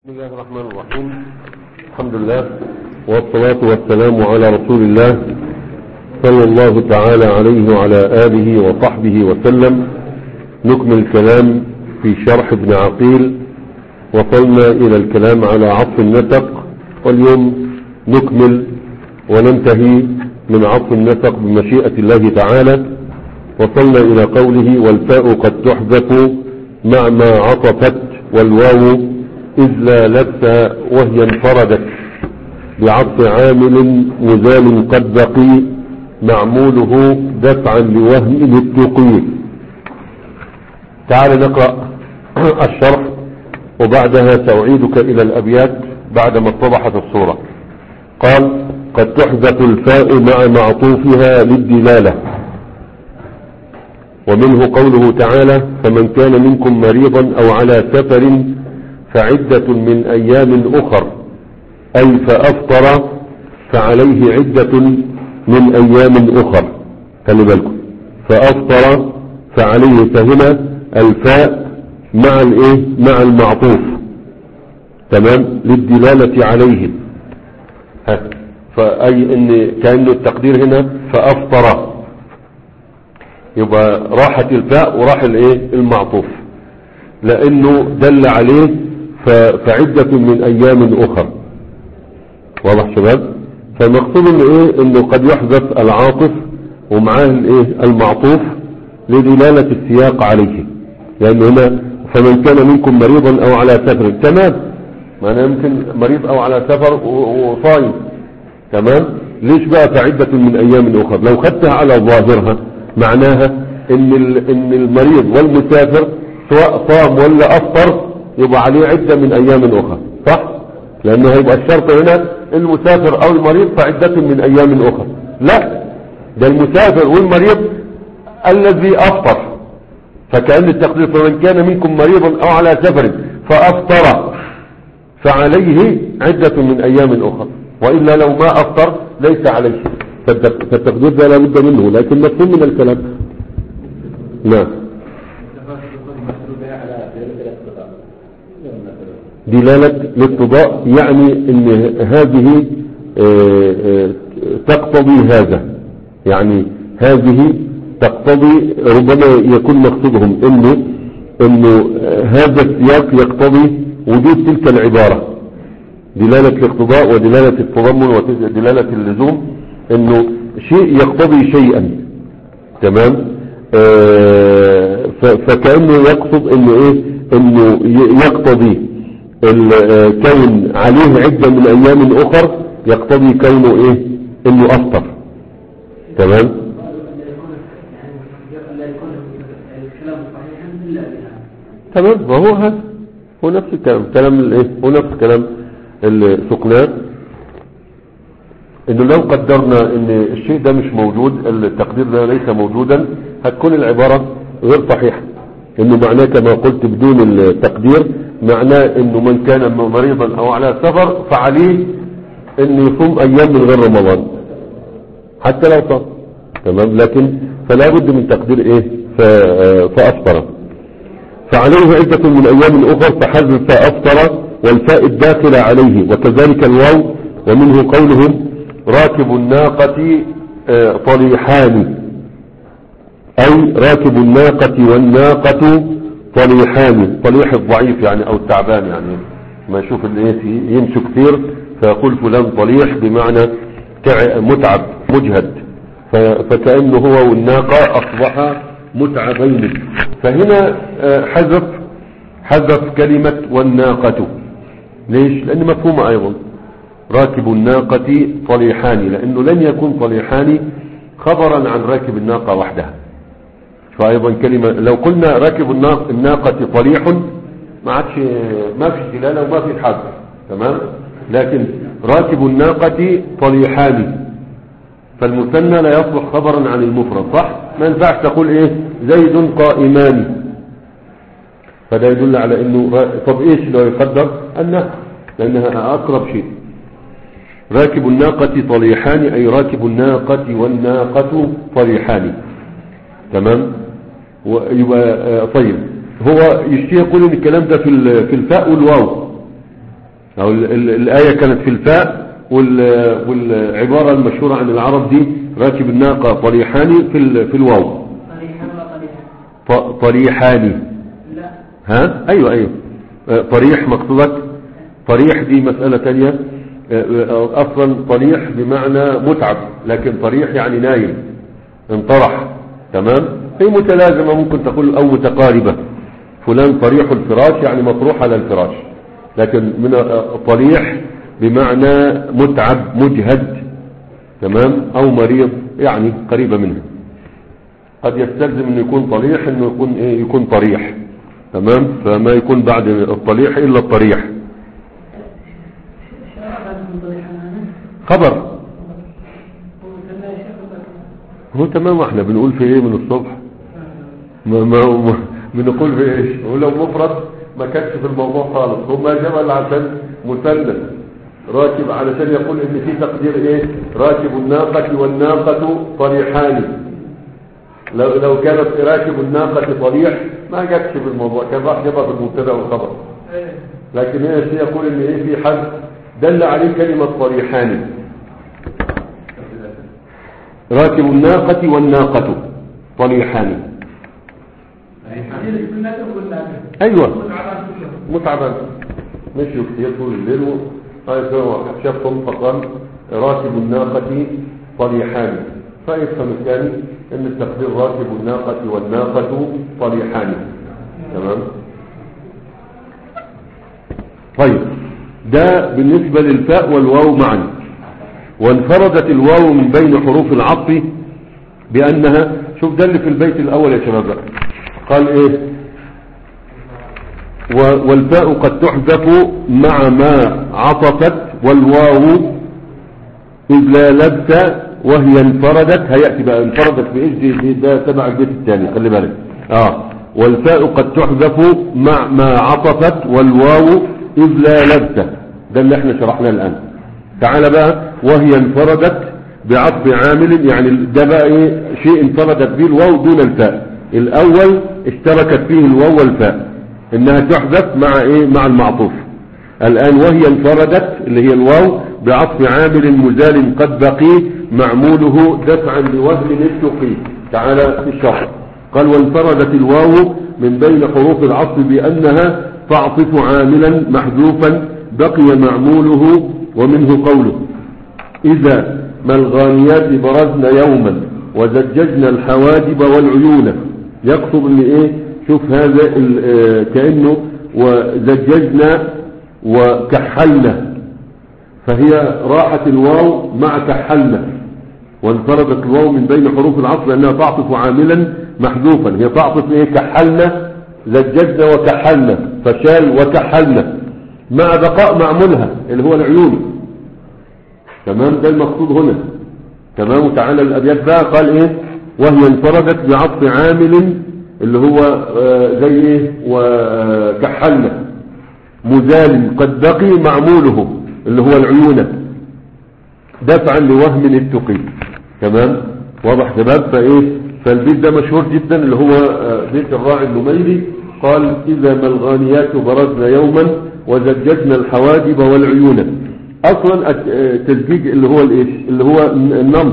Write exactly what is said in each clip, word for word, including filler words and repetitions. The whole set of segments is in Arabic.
بسم الله الرحمن الرحيم. الحمد لله والصلاة والسلام على رسول الله صلى الله تعالى عليه وعلى آله وصحبه وسلم. نكمل الكلام في شرح ابن عقيل. وصلنا إلى الكلام على عطف النسق، واليوم نكمل وننتهي من عطف النسق بمشيئة الله تعالى. وصلنا إلى قوله: والفاء قد تحذف مع ما عطفت، والواو إذ لا لبس وهي انفردت بعطف عامل مزال قد بقي معموله دفعا لوهم التقي. تعال نقرأ الشرح وبعدها سأعيدك إلى الأبيات بعدما اتضحت الصورة. قال: قد تحذف الفاء مع معطوفها للدلالة. ومنه قوله تعالى: فمن كان منكم مريضا أو على سفر فعدة من أيام أخر، أي فأفطر فعليه عدة من أيام أخر. خلي بالكم، فأفطر فعليه، فهنا الفاء مع الايه مع المعطوف، تمام، للدلالة عليه. ها فأي ان كأنه التقدير هنا فأفطر، يبقى راحت الفاء وراح الايه المعطوف، لانه دل عليه فعدة من ايام اخر. واضح شباب؟ فالمقصود انه ايه انه قد يحذف العاطف ومعاه الايه المعطوف لدلالة السياق عليه، لانه هنا فمن كان منكم مريضا او على سفر، تمام، معناه يمكن مريض او على سفر وصايم، تمام. ليش بقى فعدة من ايام اخر؟ لو خدتها على ظاهرها معناها ان ان المريض والمسافر سواء صام ولا افطر يبقى عليه عدة من ايام اخرى، صح؟ لانه هيبقى الشرط هنا المسافر او المريض فعدة من ايام اخرى. لا، ده المسافر والمريض الذي افطر، فكأن التقدير فمن كان منكم مريضا او على سفر فافطر فعليه عدة من ايام اخرى، والا لو ما افطر ليس عليه. فالتقدير ده لابد منه، لكن مفهوم من الكلام. نعم. دلالة الاقتضاء يعني ان هذه اه اه تقتضي هذا، يعني هذه تقتضي، ربما يكون مقصودهم انه انه هذا السياق يقتضي وجود تلك العبارة، دلالة الاقتضاء ودلالة التضمن ودلالة اللزوم، انه شيء يقتضي شيئا، تمام. اه فكأنه يقصد انه ايه انه يقتضي الكون عليه عدة من ايام اخر، يقتضي كونه ايه انه افطر، تمام. تمام، وهو هذا هو نفس الكلام، كلام الايه هو نفس كلام السقناء، انه لو قدرنا ان الشيء ده مش موجود، التقدير ده ليس موجودا، هتكون العبارة غير صحيحة. انه معناه كما قلت بدون التقدير، معناه انه من كان مريضا او على سفر فعليه انه يصوم ايام من غير رمضان حتى لو صام، تمام. لكن فلا بد من تقدير ايه فافطر فعليه عدة من ايام اخر، فحذف فافطر والفاء الداخلة عليه. وكذلك الواو. ومنه قولهم: راكب الناقة طليحان، اي راكب الناقة والناقة طليحان، طليح الضعيف يعني او التعبان، يعني ما يشوف اللي يمشي كثير فيقول فلان طليح، بمعنى متعب مجهد، فكأنه هو والناقة اصبح متعبين. فهنا حذف حذف كلمة والناقة. ليش؟ لان مفهومة ايضا راكب الناقة طليحان، لانه لن يكون طليحان خبرا عن راكب الناقة وحدها، فايضا كلمة لو قلنا راكب الناقة طليح ما عادش، ما في دلالة وما في حذف، تمام. لكن راكب الناقة طليحان، فالمثنى لا يصلح خبرا عن المفرد، صح؟ ما ينفعش تقول ايه زيد قائمان، فده يدل على انه. طب ايش لو يقدر الناقة، لانها اقرب شيء. راكب الناقة طليحان، اي راكب الناقة والناقة طليحان، تمام. ويبقى طيب، هو يشتي يقول ان الكلام ده في في الفاء والواو، أو ال ال الآية كانت في الفاء، والعبارة المشهورة عن العرب دي راكب الناقة طريحان في في الواو. طريحان. لا. ها ايوه ايوه طريح مقصودك. طريح دي مسألة تانية. اصلا طريح بمعنى متعب، لكن طريح يعني نايم انطرح. تمام. هي متلازمة، ممكن تقول او متقاربة. فلان طريح الفراش يعني مطروح على الفراش، لكن من طريح بمعنى متعب مجهد. تمام. او مريض يعني قريبة منها. قد يستلزم انه يكون طريح، انه يكون ايه يكون طريح. تمام. فما يكون بعد الطريح الا الطريح. خبر هو تمام. احنا بنقول في ايه من الصبح؟ ما ما بنقول في ايش؟ ولو مفرد ما كانش في الموضوع خالص. هم جمل عشان مثلث راكب، علشان يقول ان في تقدير ايه؟ راكب الناقة والناقة طريحان. لو لو كانت راكب الناقة طريح ما جاتش في الموضوع، كان راح جابها في المبتدا والخبر. لكن هنا الشيء يقول ان ايه في حد دل عليه كلمة طريحان. راكب الناقة والناقة طريحان. ايوه متعبا مشوا كتير طول الليل شافهم فقال راكب الناقة طريحان، فيفهم الثاني ان التقدير راكب الناقة والناقة طريحان. تمام. طيب ده بالنسبة للفاء والواو معا. وانفردت الواو من بين حروف العطف بأنها، شوف ده اللي في البيت الأول يا شباب، قال ايه؟ والفاء قد تحذف مع ما عطفت والواو إذ لا لبس وهي انفردت. هيأتي بقى انفردت بإيش دي؟ ده تبع البيت الثاني، خلي بالك. اه والفاء قد تحذف مع ما عطفت والواو إذ لا لبس. ده اللي احنا شرحناه الآن. تعال بقى وهي انفردت بعطف عامل، يعني ده بقى ايه؟ شيء انفردت به الواو دون الفاء. الأول اشتركت فيه الواو والفاء، انها تحذف مع ايه؟ مع المعطوف. الآن وهي انفردت اللي هي الواو بعطف عامل مزال قد بقي معموله دفعا لوهن التقي. تعالى في الشرح قال وانفردت الواو من بين حروف العطف بأنها تعطف عاملا محذوفا بقي معموله، ومنه قوله إذا ما الغانيات برزن يوما وزججنا الحواجب والعيون. يقصد ان ايه؟ شوف هذا كأنه وزججنا وكحلنا، فهي راحت الواو مع كحلنا. وانفردت الواو من بين حروف العطف لأنها تعطف عاملا محذوفا. هي تعطف ايه؟ كحلنا زججنا وكحلنا، فشال وكحلنا مع بقاء معمولها اللي هو العيون. تمام. ده المقصود هنا. تمام. وتعالى الأبيات بقى قال ايه؟ وهي انفردت بعطف عامل اللي هو آه زي ايه؟ وكحلنا مزال قد بقي معموله اللي هو العيون دفعا لوهم التقي. تمام. واضح شباب؟ فايه؟ فالبيت ده مشهور جدا اللي هو آه بيت الراعي النميري. قال إذا ما الغانيات برزن يوما وزججنا الحواجب والعيون. اصلا التزجيج اللي هو الايش؟ اللي هو النمط،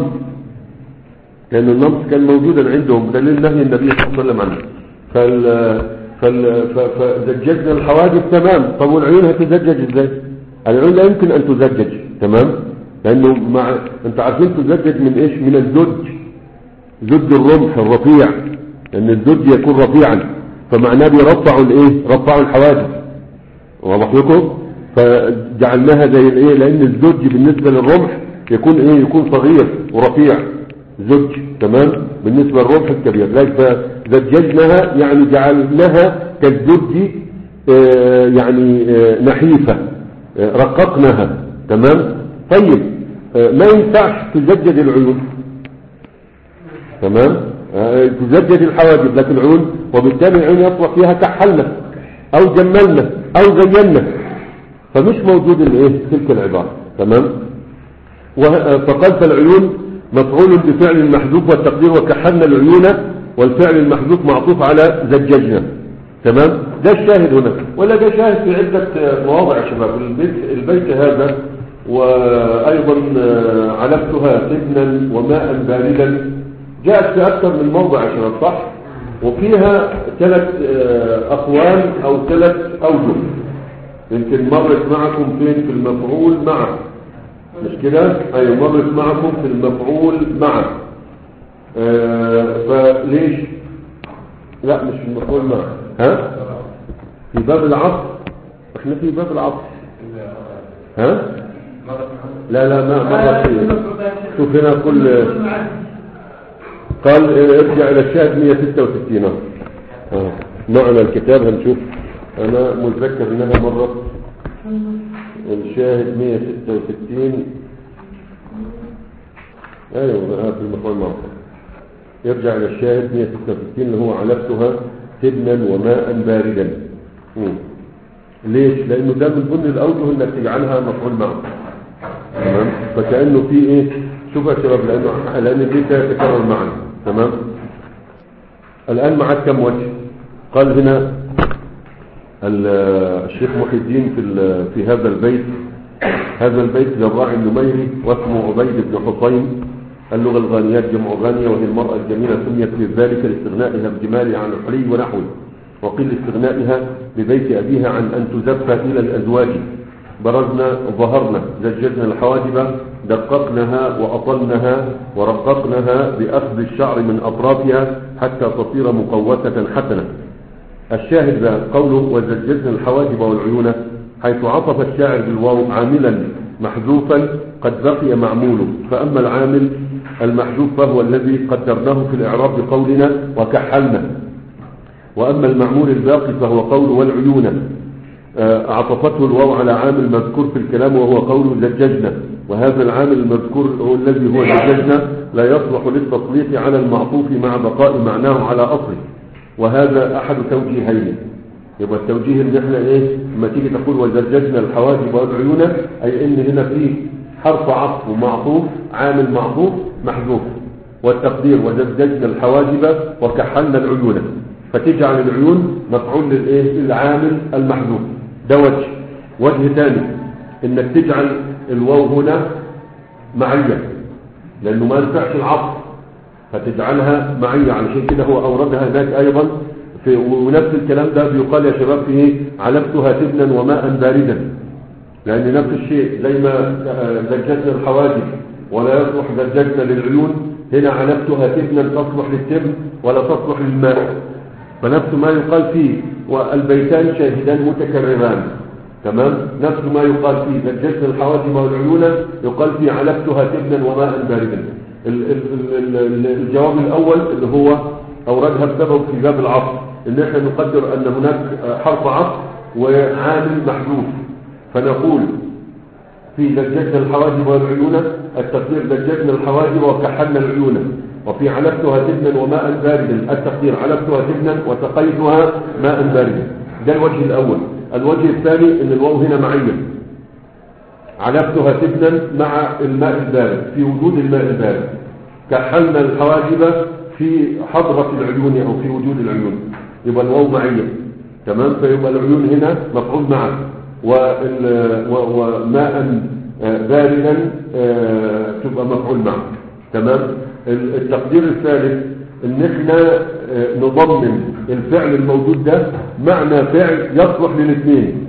لان النمط كان موجودا عندهم دليل نهي النبي صلى الله عليه وسلم عنه. فال فال فزججنا الحواجب. تمام. طب والعيون هتزجج ازاي؟ العيون لا يمكن ان تزجج. تمام. لانه مع انت عارفين تزجج من ايش؟ من الزج، زج الرمح الرفيع، لان الزج يكون رفيعا فمعناه بيرفعوا الايه؟ رفعوا الحواجب. واضح لكم؟ فجعلناها زي الايه؟ لان الزج بالنسبة للرمح يكون ايه؟ يكون صغير ورفيع زج. تمام. بالنسبة للرمح الكبير. لكن فزججناها يعني جعلناها كالزج آه يعني آه نحيفة آه رققناها. تمام. طيب آه ما ينفعش تزجج العيون. تمام. آه تزجج الحواجب لكن العيون، وبالتالي العيون يطلق فيها كحلنا او جملنا او زينا، فمش موجود الايه؟ تلك العبارة. تمام. فقال فالعيون مفعول بفعل المحذوف والتقدير وكحلنا العيون، والفعل المحذوف معطوف على زججنا. تمام. ده الشاهد هنا، ولا ده شاهد في عدة مواضع يا شباب. البيت, البيت هذا وأيضا علفتها سبنا وماء باردا جاءت في أكثر من موضع يا شباب صح، وفيها ثلاث أقوال أو ثلاث أوجه. يمكن مرت معكم فين في المفعول مع، مش كده؟ أيوة مرت معكم في المفعول مع. آه فليش لا مش في المفعول مع، ها في باب العطف، احنا في باب العطف ها لا لا ما مرت فيه. شوف هنا كل قال ارجع الى الشاهد مئة وستة وستين. اه معنى الكتاب هنشوف، انا متذكر انها مرت الشاهد مئة وستة وستين. ايوه في المفعول معه. يرجع الى الشاهد مئة وستة وستين اللي هو علفتها سبنا وماء باردا. مم. ليش؟ لانه ده من ضمن الاوجه انك تجعلها مفعول معه. تمام. فكانه في ايه، شوف يا شباب، لانه لان دي تتكرر معنا. تمام. الان معك كم وجه؟ قال هنا الشيخ محي الدين في في هذا البيت، هذا البيت للراعي النميري واسمه عبيد بن حسين. اللغة الغانيات جمع غانية، وهي المرأة الجميلة سميت بذلك لاستغنائها بجمالها عن الحلي ونحوه، وقيل لاستغنائها ببيت أبيها عن أن تزف إلى الأزواج. برزنا ظهرنا زججنا الحواجب دققناها وأطلناها ورققناها بأخذ الشعر من أطرافها حتى تصير مقوسة حسنة. الشاهد ذا قوله وزججنا الحواجب والعيون، حيث عطف الشاعر بالواو عاملا محذوفا قد بقي معموله، فأما العامل المحذوف فهو الذي قدرناه في الإعراب بقولنا وكحلنا، وأما المعمول الباقي فهو قول والعيون. عطفته الواو على عامل مذكور في الكلام وهو قول زججنا، وهذا العامل المذكور هو الذي هو زججنا لا يصلح للتسليط على المعطوف مع بقاء معناه على أصله، وهذا أحد توجيهين. يبقى التوجيه اللي احنا ايه لما تيجي تقول وزججنا الحواجب والعيون، اي ان هنا فيه حرف عطف ومعطوف عامل معطوف محذوف، والتقدير وزججنا الحواجب وكحلنا العيون، فتجعل العيون مفعول للايه للعامل المحذوف. ده وجه. وجه ثاني انك تجعل الواو هنا معية، لانه ما ينفعش العطف فتجعلها معية، علشان كده هو اوردها هناك ايضا في. ونفس الكلام ده بيقال يا شباب فيه علفتها سبنا وماء باردا، لان نفس الشيء زي ما زججنا الحواجب ولا يصلح زججنا للعيون، هنا علفتها سبنا تصلح للسبن ولا تصلح للماء، فنفس ما يقال فيه والبيتان شاهدان متكرران. تمام. نفس ما يقال فيه زججنا الحواجب والعيون يقال فيه علفتها سبنا وماء باردا. الجواب الاول اللي هو اوردها بسبب في باب العطف، ان احنا نقدر ان هناك حرف عطف وعامل محذوف، فنقول في زججنا الحواجب والعيون التقدير زججنا الحواجب وكحلنا العيون، وفي علفتها سبنا وماء باردا التقدير علفتها سبنا وسقيتها ماء باردا. ده الوجه الاول. الوجه الثاني ان الواو هنا معيه، علفتها سبنا مع الماء البارد في وجود الماء البارد، كحلنا الحواجب في حضرة العيون او في وجود العيون، يبقى الواو معيه. تمام. فيبقى العيون هنا مفعول معه، وماء باردا تبقى مفعول معه. تمام. التقدير الثالث ان احنا نضمن الفعل الموجود ده معنى فعل يصلح للاثنين،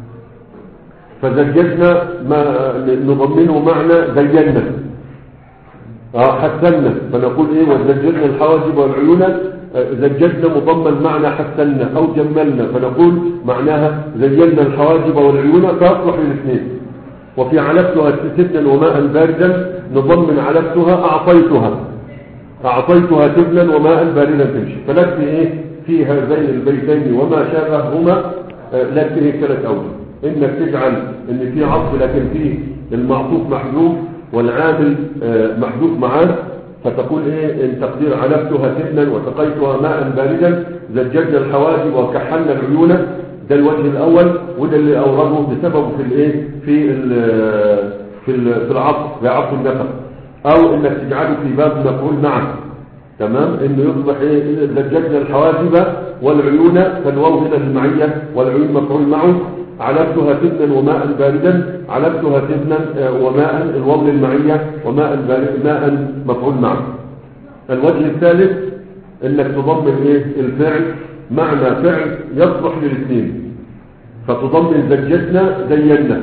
فزججنا ما نضمنه معنى زينا اه حسنا، فنقول ايه وزججنا الحواجب والعيون زججنا مضمن معنى حسنا او جملنا، فنقول معناها زينا الحواجب والعيون فيصلح للاثنين. وفي علفتها سبنا وماء باردا نضمن علفتها اعطيتها اعطيتها سبنا وماء باردا تمشي. فلكن ايه في هذين البيتين وما شابههما لكن هي ثلاث اوجه، انك تجعل ان في عطف لكن فيه المعطوف محذوف والعامل محذوف معاه، فتقول ايه ان تقدير علفتها سبنا وسقيتها ماء باردا زججنا الحواجب وكحلنا العيون. ده الوجه الاول، وده اللي اورده بسببه في الايه في ال في ال في العطف بعطف النفق، او انك تجعله في باب مفعول معه تمام، انه يصبح ايه زججنا الحواجب والعيون، فالواو هنا المعية والعيون مفعول معه. علبتها سفنا وماء باردا، علبتها سفنا وماء الواو للمعية وماء بارد ماء مفعول معه. الوجه الثالث انك تضمن ايه الفعل معنى فعل يصلح للاثنين، فتضمن زججنا زينا،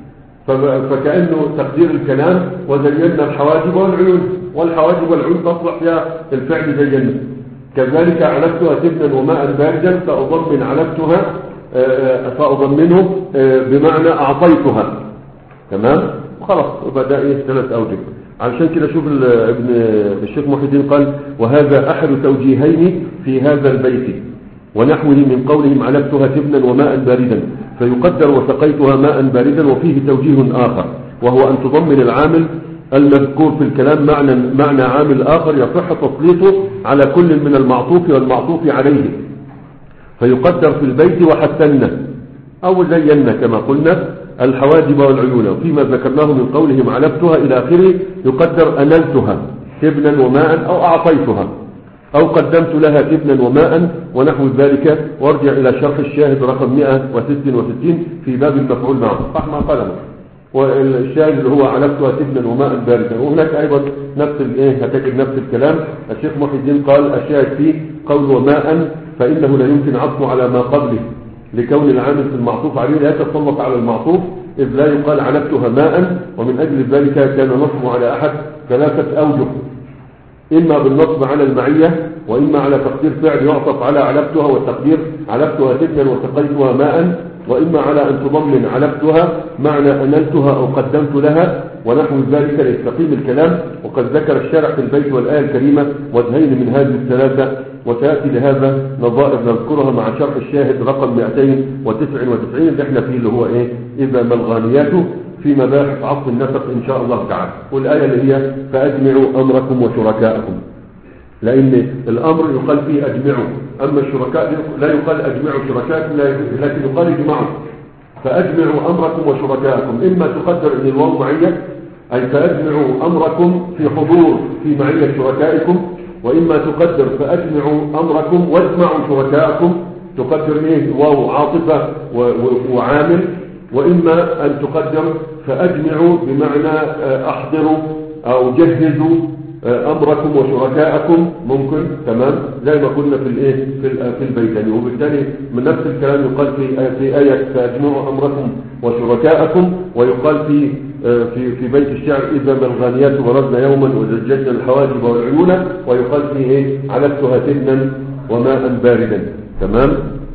فكأنه تقدير الكلام وزينا الحواجب والعيون، والحواجب والعيون تصلح فيها الفعل زينا. كذلك علبتها سفنا وماء باردا، فأضمن علبتها فأضمنه بمعنى أعطيتها. تمام، وخلاص وبدأ ايه ثلاث أوجه. علشان كده شوف ابن الشيخ محي الدين قال: وهذا أحد توجيهين في هذا البيت ونحوه من قولهم علبتها سفنا وماء باردا، فيقدر وسقيتها ماء باردا. وفيه توجيه آخر، وهو أن تضمن العامل المذكور في الكلام معنى معنى عامل آخر يصح تسليطه على كل من المعطوف والمعطوف عليه، فيقدر في البيت وحسنا أو زينا كما قلنا الحواجب والعيون. فيما ذكرناه من قولهم علبتها إلى آخره يقدر أنلتها سفنا وماء أو أعطيتها أو قدمت لها سفنا وماء ونحو ذلك. وارجع إلى شرح الشاهد رقم مئة وستة وستين في باب المفعول معه، صح ما قلمه، والشاهد اللي هو علبتها سفنا وماء باردا. وهناك أيضا نفس الايه هتجد نفس الكلام. الشيخ محي الدين قال: الشاهد فيه قول وماء فإنه لا يمكن عطفه على ما قبله لكون العامل في المعطوف عليه لا يتسلط على المعطوف، إذ لا يقال علبتها ماء. ومن أجل ذلك كان نصبه على أحد ثلاثة أوجه: إما بالنصب على المعية، وإما على تقدير فعل يعطف على علبتها والتقدير علبتها سفنا وسقيتها ماء، وإما على أن تضمن علبتها معنى أنلتها أو قدمت لها ونحو ذلك ليستقيم الكلام. وقد ذكر الشارع في البيت والآية الكريمة وجهين من هذه الثلاثة، وتأتي لهذا نظائر نذكرها مع شرح الشاهد رقم مئتين وتسعة وتسعين اللي احنا فيه، اللي هو ايه إذا ما الغانيات في مباحث عطف النسق إن شاء الله تعالى. والآية اللي هي فأجمعوا أمركم وشركاءكم، لأن الأمر يقال فيه أجمعوا، أما الشركاء لا يقال أجمعوا شركاءكم لكن يقال اجمعوا. فأجمعوا أمركم وشركاءكم، إما تقدر أن الواو معية أي فأجمعوا أمركم في حضور في معية شركائكم، وإما تقدر فأجمعوا أمركم واجمعوا شركاءكم، تقدر إيه واو عاطفة وعامل. وإما أن تقدر فأجمعوا بمعنى أحضروا أو جهزوا أمركم وشركاءكم، ممكن. تمام، زي ما قلنا في الإيه في في البيتين. وبالتالي من نفس الكلام يقال في في آية فأجمعوا أمركم وشركاءكم، ويقال في في في بيت الشعر إذا ما الغانيات وردنا يوما وزججنا الحواجب والعيون، ويقال فيه إيه علبتها سفنا وماء باردا. تمام،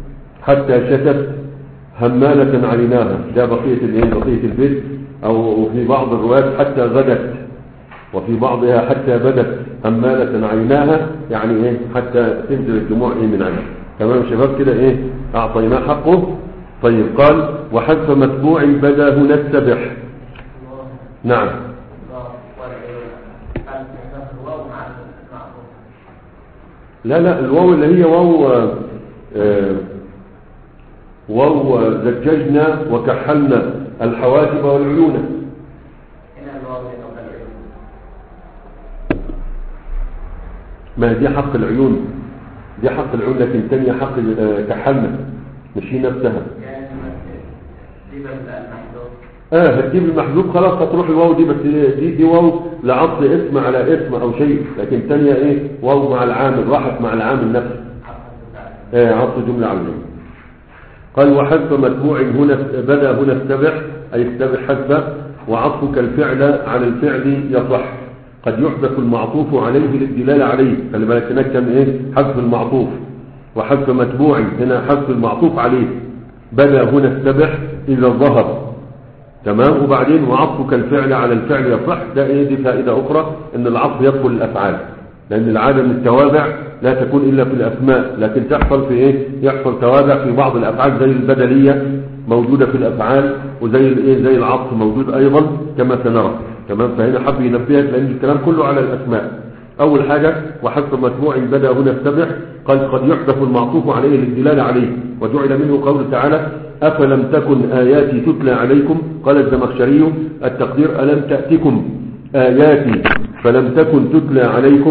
حتى شتت همالة عليناها، ده بقية الايه بقية البيت. او في بعض الروايات حتى غدت، وفي بعضها حتى بدت همالة عيناها، يعني ايه حتى تنزل الدموع ايه من عينها. تمام شباب كده ايه اعطيناه حقه. طيب قال: وحذف متبوع بدا هنا السبح. نعم، لا لا الواو اللي هي واو آه واو زججنا وكحلنا الحواجب والعيون. ما دي حق العيون، دي حق العيون، لكن تانية حق كحلنا مش هي نفسها. اه هتجيب المحذوف خلاص هتروح الواو دي، بس دي دي واو لعطف اسم على اسم او شيء، لكن تانية ايه واو مع العامل، راحت مع العامل نفسه. اه عطف جملة على الجملة. قال: وحذف متبوع هنا بدا هنا استبح أي استبح حذف. وعطفك الفعل على الفعل يصح، قد يحذف المعطوف عليه للدلالة عليه. خلي بالك هناك كان ايه حذف المعطوف، وحذف متبوع هنا حذف المعطوف عليه. بدا هنا استبح إذا ظهر. تمام، وبعدين وعطفك الفعل على الفعل يصح، ده ايه دي فائدة أخرى ان العطف يدخل الأفعال، لأن العادة من التوابع لا تكون إلا في الأسماء، لكن تحصل في إيه؟ يحصل توابع في بعض الأفعال زي البدلية موجودة في الأفعال، وزي الإيه زي العطف موجود أيضا كما سنرى. تمام، فهنا حب ينبهك لأن الكلام كله على الأسماء. أول حاجة وحذف متبوع بدا هنا السبح، قال قد يحذف المعطوف عليه للدلالة عليه، وجعل منه قول تعالى: أفلم تكن آياتي تتلى عليكم. قال الزمخشري: التقدير ألم تأتكم آياتي فلم تكن تتلى عليكم،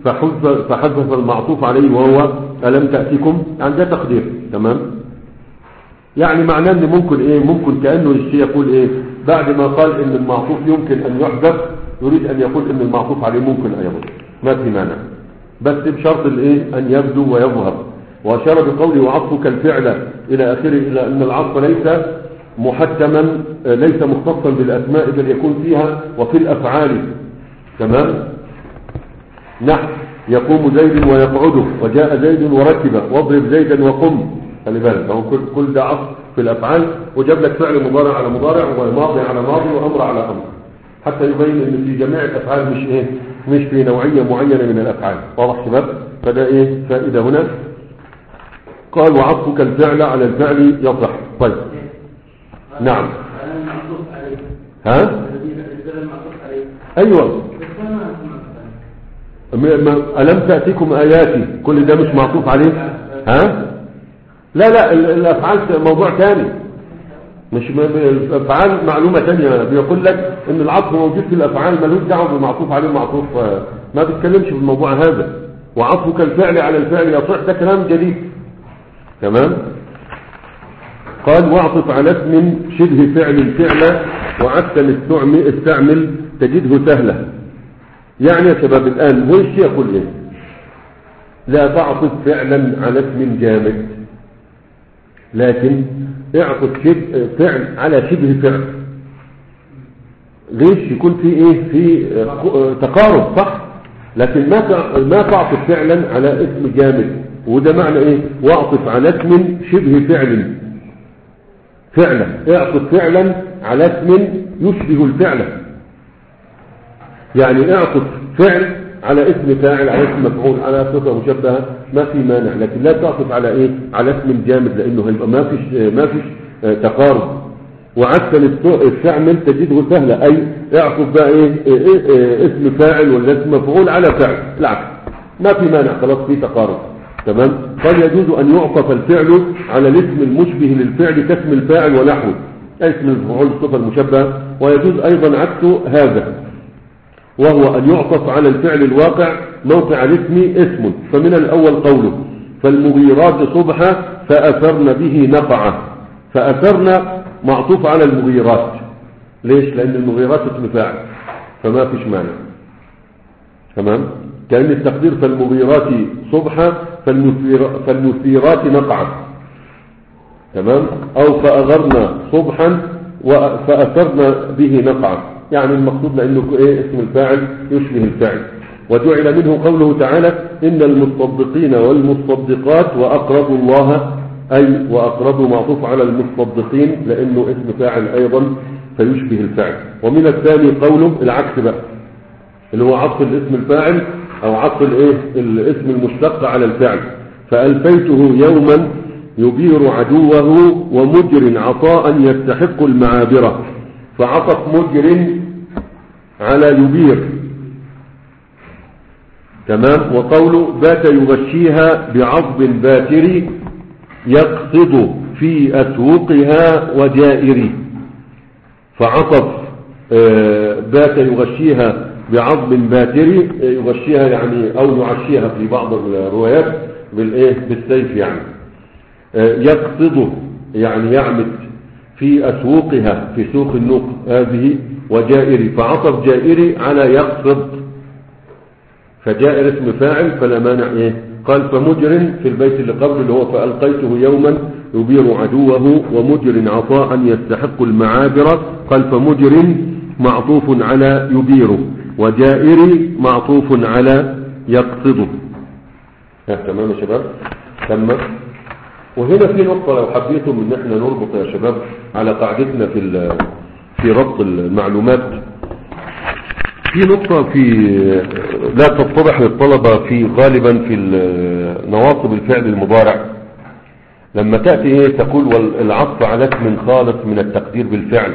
فحذف فحذف المعطوف عليه وهو ألم تأتكم، يعني ده تقدير. تمام. يعني معناه ان ممكن ايه، ممكن كأنه الشيء يقول ايه بعد ما قال ان المعطوف يمكن ان يحذف، يريد ان يقول ان المعطوف عليه ممكن ايضا، ما في مانع، بس بشرط الايه ان يبدو ويظهر. واشار بقوله وعطفك الفعل الى اخره، الى ان العطف ليس محتما، ليس مختصا بالاسماء بل يكون فيها وفي الافعال. تمام. نحو يقوم زيد ويقعد، وجاء زيد وركب، واضرب زيدا وقم. خلي بالك هو كل كل ده عطف في الافعال، وجاب لك فعل مضارع على مضارع وماضي على ماضي وامر على امر، حتى يبين ان في جميع الافعال مش ايه، مش في نوعيه معينه من الافعال. واضح شباب؟ فده ايه فائده هنا. قال وعطفك الفعل على الفعل يصح. طيب نعم. ها ايوه ألم تأتيكم آياتي، كل ده مش معطوف عليه. ها لا لا الأفعال موضوع ثاني، مش الأفعال معلومة ثانية. بيقول لك ان العطف موجود في الأفعال، ملوش دعوه بالمعطوف عليه معطوف، ما بيتكلمش في الموضوع هذا. وعطفك الفعل على الفعل يصح، ده كلام جديد. تمام. قال واعطف على اسم شبه فعل الفعل وعدل استعمل تجده سهلة. يعني يا شباب الآن هو الشيء يقول ايه، لا تعطف فعلا على اسم جامد، لكن اعطف شبه فعل على شبه فعل. ليش؟ يكون في ايه، في تقارب، صح؟ لكن ما ما تعطف فعلا على اسم جامد، وده معنى ايه واعطف على اسم شبه فعل فعلا. اعطف فعلا على اسم يشبه الفعل، يعني اعطف فعل على اسم فاعل، على اسم مفعول، على صفه مشبهه، ما في مانع. لكن لا تعطف على ايه، على اسم جامد، لانه هيبقى ما فيش ما فيش تقارب. وعدل استعمل تجده سهله، اي اعطف بقى ايه, إيه, إيه اسم فاعل ولا اسم مفعول على فعل، بالعكس ما في مانع، خلاص في تقارب. تمام. قال يجوز ان يعطف الفعل على الاسم المشبه للفعل كاسم الفاعل ونحوه، اسم المفعول الصفه المشبهه. ويجوز ايضا عكس هذا، وهو أن يعطف على الفعل الواقع موقع الاسم اسم. فمن الأول قوله فالمغيرات صبحا فأثرن به نقعا. فأثرن معطوف على المغيرات، ليش؟ لأن المغيرات اسم فاعل، فما فيش مانع. تمام. كأن التقدير فالمغيرات صبحا فالمثيرات نقعا. تمام. أو فأغرن صبحا فأثرن به نقعا، يعني المقصود لأنه إيه اسم الفاعل يشبه الفاعل. وجعل منه قوله تعالى إن المصدقين والمصدقات وأقرضوا الله، أي وأقرضوا معطوف على المصدقين لأنه اسم فاعل أيضا فيشبه الفاعل. ومن الثاني قوله العكس بقى، اللي هو عطف الاسم الفاعل أو عطف الإيه الاسم المشتق على الفاعل. فألفيته يوما يبير عدوه ومجر عطاء يستحق المعابرة. فعطف مجر على يبير. تمام. وقوله بات يغشيها بعضب باتر يقصد في أسوقها ودائر. فعطف بات يغشيها بعضب باتر، يغشيها يعني او يعشيها في بعض الروايات بالايه بالسيف، يعني يقصد يعني يعمد في أسوقها في سوق النوق هذه، وجائري. فعطف جائري على يقصد، فجائر اسم فاعل فلا مانع ايه. قال فمجر في البيت اللي قبل اللي هو فألقيته يوما يبير عدوه ومجر عطاء يستحق المعابر. قال فمجر معطوف على يبير، وجائري معطوف على يقصده. تمام يا شباب. تمام. وهنا في نقطة لو حبيتم ان احنا نربط يا شباب على قاعدتنا في في ربط المعلومات، في نقطة في لا تتضح للطلبة في غالبا في نواصب الفعل المضارع، لما تأتي ايه تقول والعطف على اسم خالص من التقدير بالفعل،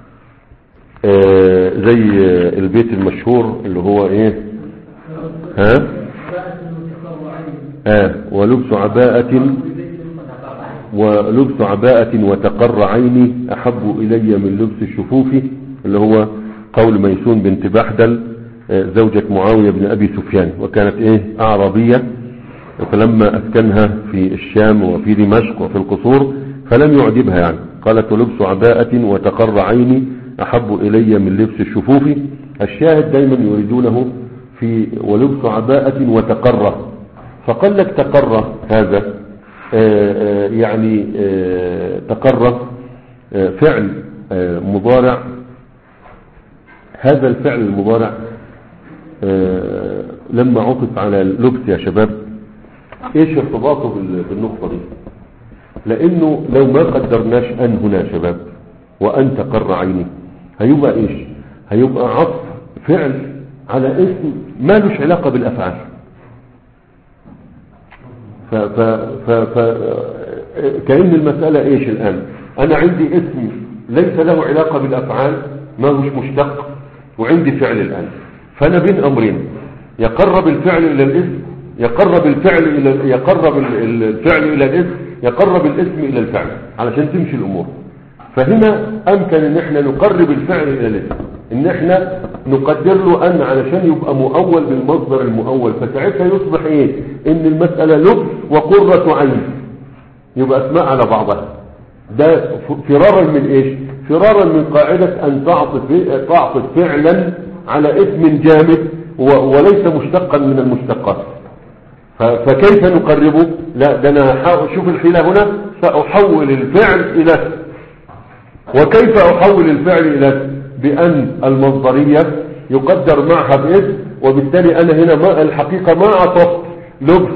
آه زي البيت المشهور اللي هو ايه ها آه ولبس عباءة ولبس عباءة وتقر عيني أحب إلي من لبس الشفوف، اللي هو قول ميسون بنت بحدل زوجة معاوية بن أبي سفيان، وكانت إيه أعرابية، فلما أسكنها في الشام وفي دمشق وفي القصور فلم يعجبها يعني، قالت ولبس عباءة وتقر عيني أحب إلي من لبس الشفوف. الشاهد دايما يريدونه في ولبس عباءة وتقر، فقال لك تقر هذا آآ آآ يعني آآ تقر فعل مضارع. هذا الفعل المضارع لما عطف على اللبس يا شباب ايش ارتباطه بالنقطة دي؟ لانه لو ما قدرناش ان هنا يا شباب وان تقر عيني هيبقى ايش؟ هيبقى عطف فعل على اسم ما لش علاقة بالافعال. ف ف ف ف كأن المسألة ايش الان؟ انا عندي اسم ليس له علاقة بالافعال، ما هوش مشتق، وعندي فعل الان، فانا بين امرين، يقرب الفعل الى الاسم، يقرب الفعل الى يقرب الفعل الى الاسم، يقرب الاسم الى الفعل علشان تمشي الامور. فهنا امكن ان احنا نقرب الفعل الى الاسم، ان احنا نقدر له ان علشان يبقى مؤول بالمصدر المؤول، فساعتها يصبح ايه؟ ان المسألة لبس وقرة عين، يبقى اسماء على بعضها. ده فرارا من ايش؟ فرارا من قاعدة ان تعطف تعطف فعلا على اسم جامد وليس مشتقا من المشتقات. فكيف نقربه؟ لا ده انا شوف الحيلة هنا، سأحول الفعل الى اسم. وكيف احول الفعل الى اسم؟ بان المصدرية يقدر معها باسم، وبالتالي انا هنا ما الحقيقة ما عطفت لبس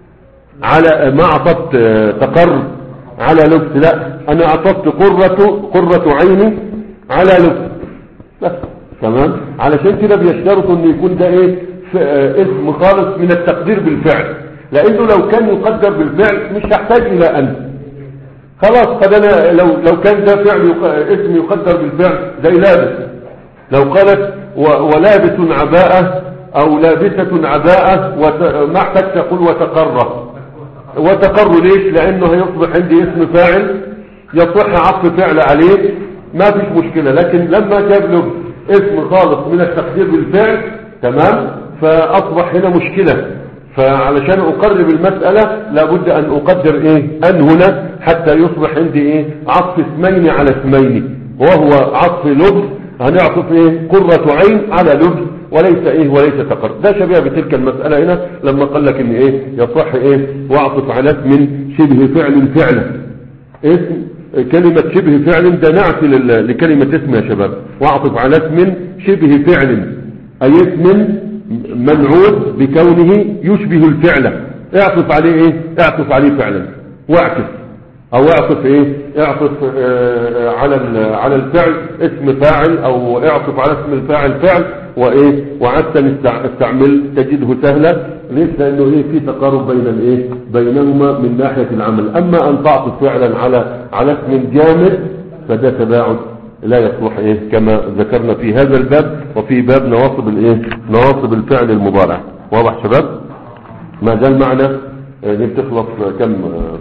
على ما عطفت تقر على لبس، لا انا عطفت قرة قرة عيني على لبس بس. تمام؟ علشان كده بيشترطوا ان يكون ده ايه؟ اسم خالص من التقدير بالفعل، لانه لو كان يقدر بالفعل مش هحتاج الى ان خلاص. قد انا لو لو كان ده فعل يق... اسم يقدر بالفعل زي لابس، لو قالت و... ولابس عباءة او لابسة عباءة وت... ما احتاج تقول وتقر. وتقر ليش؟ لانه هيصبح عندي اسم فاعل يصح عطف فعل عليه ما فيش مشكلة. لكن لما جاب له اسم خالص من التقدير بالفعل تمام، فاصبح هنا مشكلة. فعلشان اقرب المسألة لابد ان اقدر ايه؟ ان هنا حتى يصبح عندي ايه؟ عطف اسمين على اسمين، وهو عطف لبس، هنعطف ايه؟ قرة عين على لبس وليس ايه؟ وليس تقر. ده شبيه بتلك المسألة هنا لما قال لك ان ايه؟ يصح ايه؟ واعطف على اسم شبه فعل فعلا. اسم كلمة شبه فعل ده نعت لكلمة اسم يا شباب، واعطف على اسم شبه فعل اي اسم منعوت بكونه يشبه الفعل، اعطف عليه ايه؟ اعطف عليه فعلا، واعكس او اعطف ايه؟ اعطف اه على على الفعل اسم فاعل، او اعطف على اسم الفاعل فعل، وايه؟ وعدت استعمل تجده سهلة. ليش؟ لانه ايه؟ في تقارب بين الايه؟ بينهما من ناحية العمل. اما ان تعطف فعلا على على اسم جامد فده تباعد لا يصلح ايه؟ كما ذكرنا في هذا الباب وفي باب نواصب الايه؟ نواصب الفعل المضارع. واضح شباب؟ ما زال معنا دي بتخلص كم؟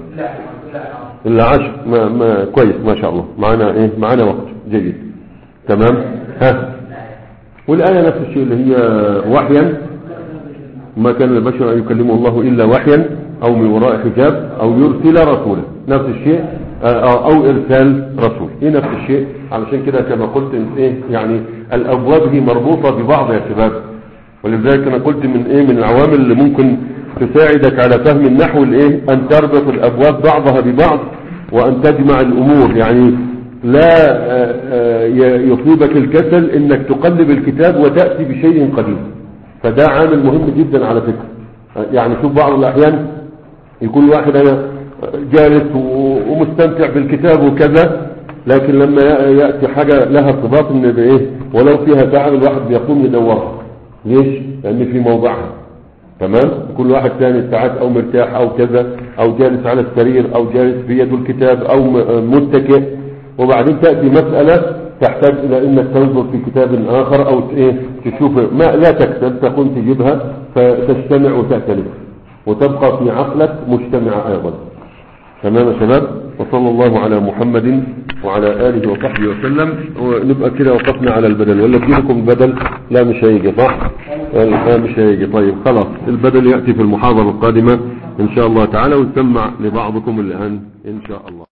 الا عشر. ما ما كويس ما شاء الله، معنا ايه؟ معنا وقت جيد. تمام. ها والآية نفس الشيء اللي هي وحيا، ما كان البشر أن يكلمه الله إلا وحيا أو من وراء حجاب أو يرسل رسولا، نفس الشيء، أو إرسال رسول، إيه نفس الشيء. علشان كده كما قلت إيه؟ يعني الأبواب هي مربوطة ببعض يا شباب، ولذلك أنا قلت من إيه؟ من العوامل اللي ممكن تساعدك على فهم النحو الإيه؟ أن تربط الأبواب بعضها ببعض وأن تجمع الأمور. يعني لا يصيبك الكسل انك تقلب الكتاب وتأتي بشيء قديم، فده عامل مهم جدا على فكرة. يعني شوف بعض الاحيان يكون واحد انا جالس ومستمتع بالكتاب وكذا، لكن لما يأتي حاجة لها ارتباط ان بايه ولو فيها تعب الواحد بيقوم يدورها. ليش؟ لان في موضعها. تمام. كل واحد ثاني ساعات او مرتاح او كذا، او جالس على السرير، او جالس بيده الكتاب، او متكئ، وبعدين تأتي مسألة تحتاج الى انك تنظر في كتاب اخر او ايه تشوف ما لا تكتب، تكون تجيبها فتجتمع وتأتلف وتبقى في عقلك مجتمعة ايضا. تمام يا شباب؟ وصلى الله على محمد وعلى آله وصحبه وسلم. ونبقى كده وقفنا على البدل، ولا تجيلكم البدل؟ لا مش هيجي صح؟ لا مش هيجي. طيب خلاص، البدل يأتي في المحاضرة القادمة إن شاء الله تعالى، ونسمع لبعضكم الآن إن شاء الله.